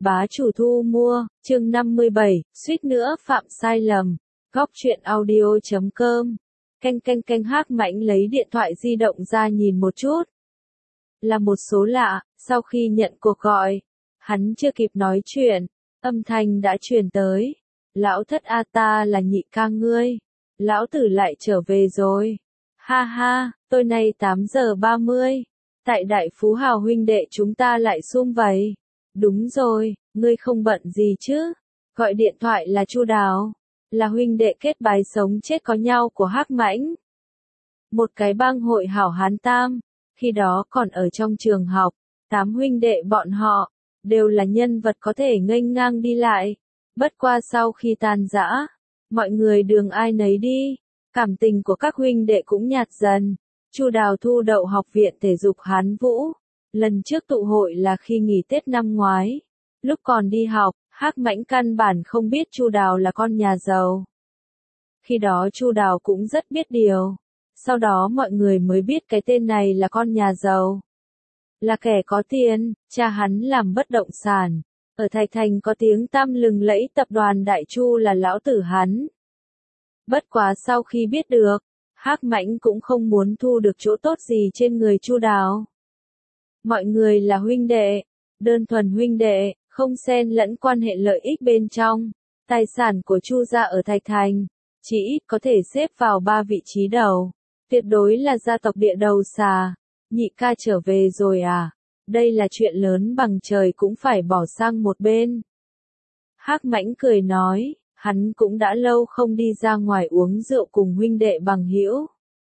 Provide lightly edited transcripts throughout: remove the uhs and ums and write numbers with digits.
Bá chủ thu mua, chương 57, suýt nữa phạm sai lầm. Góc truyện audio.com. Canh Hắc Mãnh lấy điện thoại di động ra nhìn một chút. Là một số lạ, sau khi nhận cuộc gọi, hắn chưa kịp nói chuyện, âm thanh đã truyền tới. Lão thất a, ta là nhị ca ngươi. Lão tử lại trở về rồi. Ha ha, tôi nay 8 giờ 30. Tại Đại Phú Hào huynh đệ chúng ta lại sum vầy. Đúng rồi, ngươi không bận gì chứ? Gọi điện thoại là Chu Đào, là huynh đệ kết bái sống chết có nhau của Hắc Mãnh. Một cái bang hội hảo hán tam, khi đó còn ở trong trường học, 8 huynh đệ bọn họ, đều là nhân vật có thể nghênh ngang đi lại. Bất qua sau khi tan rã, mọi người đường ai nấy đi, cảm tình của các huynh đệ cũng nhạt dần. Chu Đào thu đậu học viện thể dục Hán Vũ. Lần trước tụ hội là khi nghỉ Tết năm ngoái. Lúc còn đi học, Hắc Mãnh căn bản không biết Chu Đào là con nhà giàu. Khi đó Chu Đào cũng rất biết điều. Sau đó mọi người mới biết cái tên này là con nhà giàu. Là kẻ có tiền, cha hắn làm bất động sản. Ở Thạch Thành có tiếng tăm lừng lẫy tập đoàn Đại Chu là lão tử hắn. Bất quá sau khi biết được, Hắc Mãnh cũng không muốn thu được chỗ tốt gì trên người Chu Đào. Mọi người là huynh đệ, đơn thuần huynh đệ, không xen lẫn quan hệ lợi ích bên trong. Tài sản của Chu gia ở Thạch Thành, chỉ ít có thể xếp vào 3 vị trí đầu. Tuyệt đối là gia tộc địa đầu xà. Nhị ca trở về rồi à? Đây là chuyện lớn bằng trời cũng phải bỏ sang một bên. Hắc Mãnh cười nói, hắn cũng đã lâu không đi ra ngoài uống rượu cùng huynh đệ bằng hữu.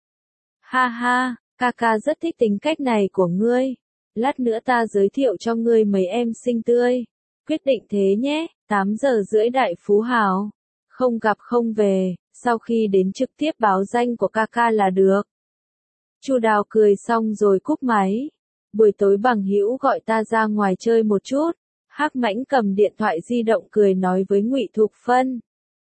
Ha ha, ca rất thích tính cách này của ngươi. Lát nữa ta giới thiệu cho ngươi mấy em xinh tươi. Quyết định thế nhé, 8 giờ rưỡi Đại Phú Hào. Không gặp không về, sau khi đến trực tiếp báo danh của ca là được. Chu Đào cười xong rồi cúp máy. Buổi tối bằng hữu gọi ta ra ngoài chơi một chút. Hắc Mãnh cầm điện thoại di động cười nói với Ngụy Thục Phân.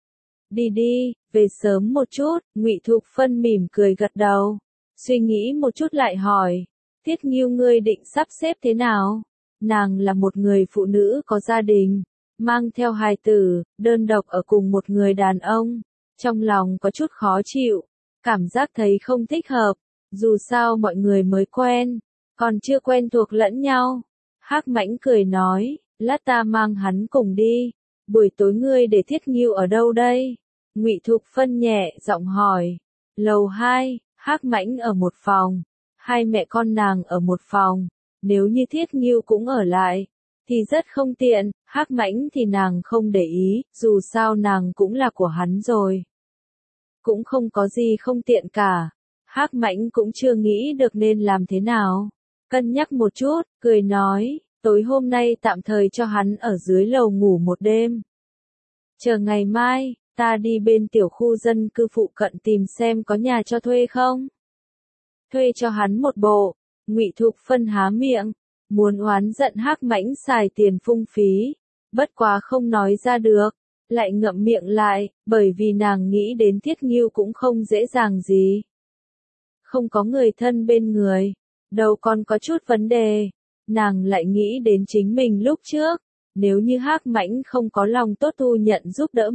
Đi, về sớm một chút. Ngụy Thục Phân mỉm cười gật đầu. Suy nghĩ một chút lại hỏi. Tiết Nghiêu ngươi định sắp xếp thế nào? Nàng là một người phụ nữ có gia đình, mang theo hài tử, đơn độc ở cùng một người đàn ông. Trong lòng có chút khó chịu, cảm giác thấy không thích hợp. Dù sao mọi người mới quen, còn chưa quen thuộc lẫn nhau. Hắc Mãnh cười nói, lát ta mang hắn cùng đi. Buổi tối ngươi để Thiết Nghiêu ở đâu đây? Ngụy Thục Phân nhẹ giọng hỏi. Lầu 2, Hắc Mãnh ở một phòng. Hai mẹ con nàng ở một phòng. Nếu như Thiết Nghiêu cũng ở lại, thì rất không tiện. Hắc Mãnh thì nàng không để ý, dù sao nàng cũng là của hắn rồi. Cũng không có gì không tiện cả. Hắc Mãnh cũng chưa nghĩ được nên làm thế nào. Cân nhắc một chút, cười nói, tối hôm nay tạm thời cho hắn ở dưới lầu ngủ một đêm. Chờ ngày mai, ta đi bên tiểu khu dân cư phụ cận tìm xem có nhà cho thuê không. Thuê cho hắn một bộ. Ngụy Thục Phân há miệng, muốn oán giận Hắc Mãnh xài tiền phung phí, bất quá không nói ra được, lại ngậm miệng lại, bởi vì nàng nghĩ đến Thiết Nghiêu cũng không dễ dàng gì. Không có người thân bên người, đâu còn có chút vấn đề, nàng lại nghĩ đến chính mình lúc trước, nếu như Hắc Mãnh không có lòng tốt thu nhận giúp đỡ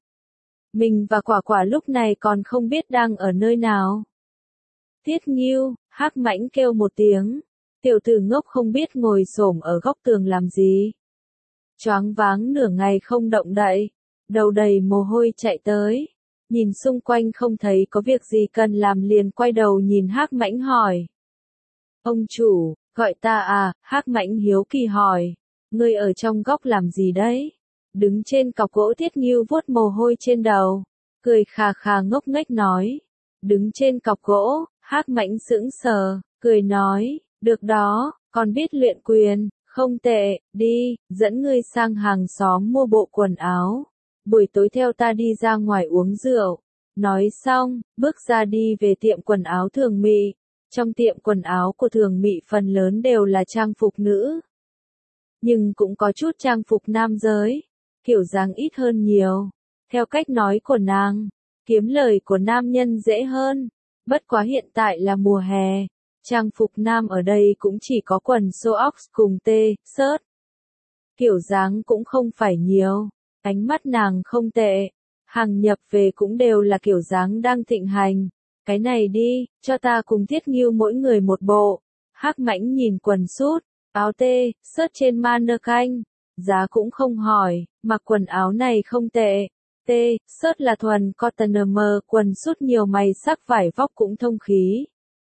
mình và Quả lúc này còn không biết đang ở nơi nào. Thiết Nghiêu, Hắc Mãnh kêu một tiếng, tiểu tử ngốc không biết ngồi xổm ở góc tường làm gì. Choáng váng nửa ngày không động đậy, đầu đầy mồ hôi chạy tới, nhìn xung quanh không thấy có việc gì cần làm liền quay đầu nhìn Hắc Mãnh hỏi. Ông chủ, gọi ta à? Hắc Mãnh hiếu kỳ hỏi, ngươi ở trong góc làm gì đấy? Đứng trên cọc gỗ. Thiết Nghiêu vuốt mồ hôi trên đầu, cười khà khà ngốc nghếch nói. Đứng trên cọc gỗ. Hắc Mãnh sững sờ, cười nói, được đó, còn biết luyện quyền, không tệ, đi, dẫn ngươi sang hàng xóm mua bộ quần áo. Buổi tối theo ta đi ra ngoài uống rượu. Nói xong, bước ra đi về tiệm quần áo Thường Mị. Trong tiệm quần áo của Thường Mị phần lớn đều là trang phục nữ. Nhưng cũng có chút trang phục nam giới, kiểu dáng ít hơn nhiều. Theo cách nói của nàng, kiếm lời của nam nhân dễ hơn. Bất quá hiện tại là mùa hè, trang phục nam ở đây cũng chỉ có quần Sox cùng T-shirt. kiểu dáng cũng không phải nhiều, ánh mắt nàng không tệ, hàng nhập về cũng đều là kiểu dáng đang thịnh hành. Cái này đi, cho ta cùng Thiết Ngưu mỗi người một bộ. Hắc Mãnh nhìn quần sút, áo tê, sớt trên mannequin, giá cũng không hỏi, mặc quần áo này không tệ. Tê, sớt là thuần cotton m, quần sút nhiều mày sắc vải vóc cũng thông khí.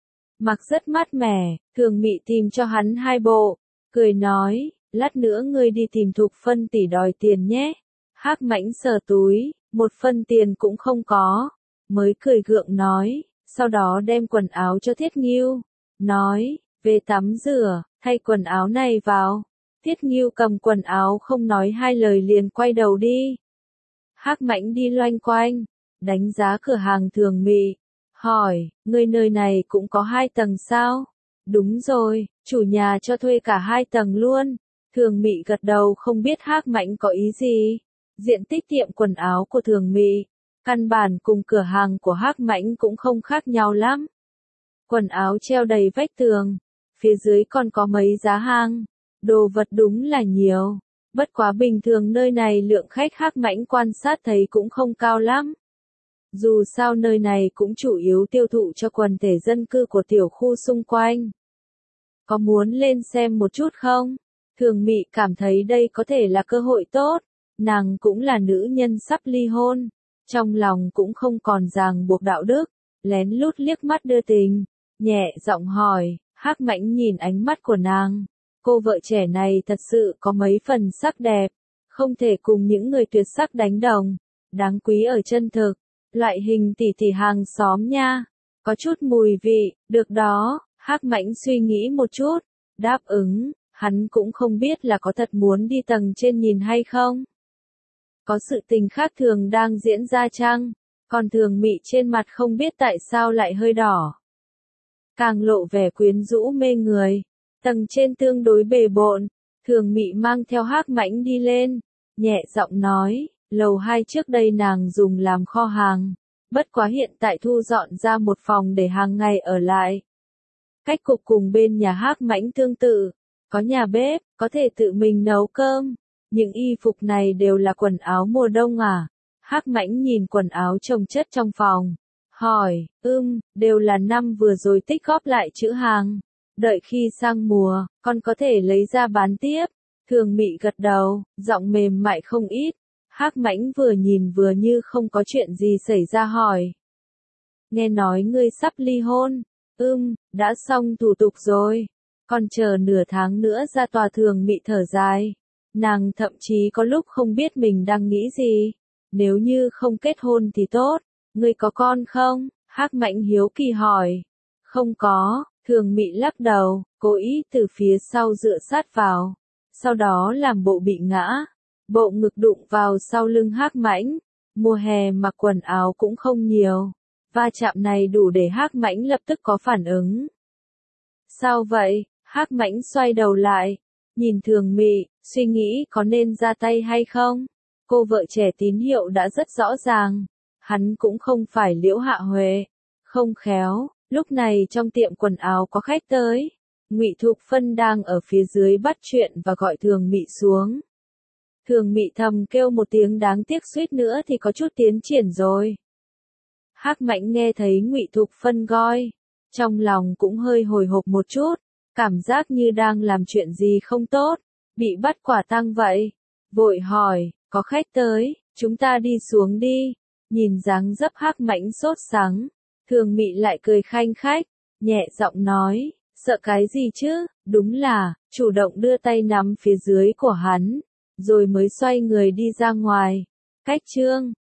Mặc rất mát mẻ, Thường Mị tìm cho hắn 2 bộ, cười nói, lát nữa ngươi đi tìm Thục Phân tỷ đòi tiền nhé. Hắc Mãnh sờ túi, 1 phân tiền cũng không có, mới cười gượng nói, sau đó đem quần áo cho Thiết Ngưu, nói, về tắm rửa, thay quần áo này vào. Thiết Ngưu cầm quần áo không nói 2 lời liền quay đầu đi. Hắc Mãnh đi loanh quanh, đánh giá cửa hàng Thường Mị, hỏi, ngươi nơi này cũng có 2 tầng sao? Đúng rồi, chủ nhà cho thuê cả 2 tầng luôn. Thường Mị gật đầu không biết Hắc Mãnh có ý gì. Diện tích tiệm quần áo của Thường Mị, căn bản cùng cửa hàng của Hắc Mãnh cũng không khác nhau lắm. Quần áo treo đầy vách tường, phía dưới còn có mấy giá hàng, đồ vật đúng là nhiều. Bất quá bình thường nơi này lượng khách Hắc Mãnh quan sát thấy cũng không cao lắm. Dù sao nơi này cũng chủ yếu tiêu thụ cho quần thể dân cư của tiểu khu xung quanh. Có muốn lên xem một chút không? Thường Mị cảm thấy đây có thể là cơ hội tốt. Nàng cũng là nữ nhân sắp ly hôn, trong lòng cũng không còn ràng buộc đạo đức, lén lút liếc mắt đưa tình, nhẹ giọng hỏi, Hắc Mãnh nhìn ánh mắt của nàng, cô vợ trẻ này thật sự có mấy phần sắc đẹp, không thể cùng những người tuyệt sắc đánh đồng, đáng quý ở chân thực, loại hình tỷ tỷ hàng xóm nha, có chút mùi vị, được đó, Hắc Mãnh suy nghĩ một chút, đáp ứng, hắn cũng không biết là có thật muốn đi tầng trên nhìn hay không. Có sự tình khác thường đang diễn ra chăng? Còn Thường Mị trên mặt không biết tại sao lại hơi đỏ. Càng lộ vẻ quyến rũ mê người. Tầng trên tương đối bề bộn. Thường Mị mang theo Hắc Mãnh đi lên. Nhẹ giọng nói, lầu 2 trước đây nàng dùng làm kho hàng. Bất quá hiện tại thu dọn ra một phòng để hàng ngày ở lại. Cách cục cùng bên nhà Hắc Mãnh tương tự. Có nhà bếp, có thể tự mình nấu cơm. Những y phục này đều là quần áo mùa đông à? Hắc Mãnh nhìn quần áo chồng chất trong phòng. Hỏi, đều là năm vừa rồi tích góp lại trữ hàng. Đợi khi sang mùa, con có thể lấy ra bán tiếp. Thường Mị gật đầu, giọng mềm mại không ít. Hắc Mãnh vừa nhìn vừa như không có chuyện gì xảy ra hỏi. Nghe nói ngươi sắp ly hôn. Đã xong thủ tục rồi. Còn chờ nửa tháng nữa ra tòa. Thường Mị thở dài. Nàng thậm chí có lúc không biết mình đang nghĩ gì. Nếu như không kết hôn thì tốt. Ngươi có con không? Hắc Mãnh hiếu kỳ hỏi. Không có, Thường Mị lắc đầu, cố ý từ phía sau dựa sát vào. Sau đó làm bộ bị ngã. Bộ ngực đụng vào sau lưng Hắc Mãnh. Mùa hè mặc quần áo cũng không nhiều. Va chạm này đủ để Hắc Mãnh lập tức có phản ứng. Sao vậy? Hắc Mãnh xoay đầu lại. Nhìn Thường Mị, suy nghĩ có nên ra tay hay không? Cô vợ trẻ tín hiệu đã rất rõ ràng. Hắn cũng không phải Liễu Hạ Huệ. Không khéo, lúc này trong tiệm quần áo có khách tới. Ngụy Thục Phân đang ở phía dưới bắt chuyện và gọi Thường Mị xuống. Thường Mị thầm kêu một tiếng đáng tiếc suýt nữa thì có chút tiến triển rồi. Hắc Mãnh nghe thấy Ngụy Thục Phân gọi. Trong lòng cũng hơi hồi hộp một chút. Cảm giác như đang làm chuyện gì không tốt. Bị bắt quả tang vậy. Vội hỏi, có khách tới, chúng ta đi xuống đi. Nhìn dáng dấp Hắc Mãnh sốt sắng. Thường Mị lại cười khanh khách. Nhẹ giọng nói, sợ cái gì chứ, đúng là, chủ động đưa tay nắm phía dưới của hắn. Rồi mới xoay người đi ra ngoài. Cách chương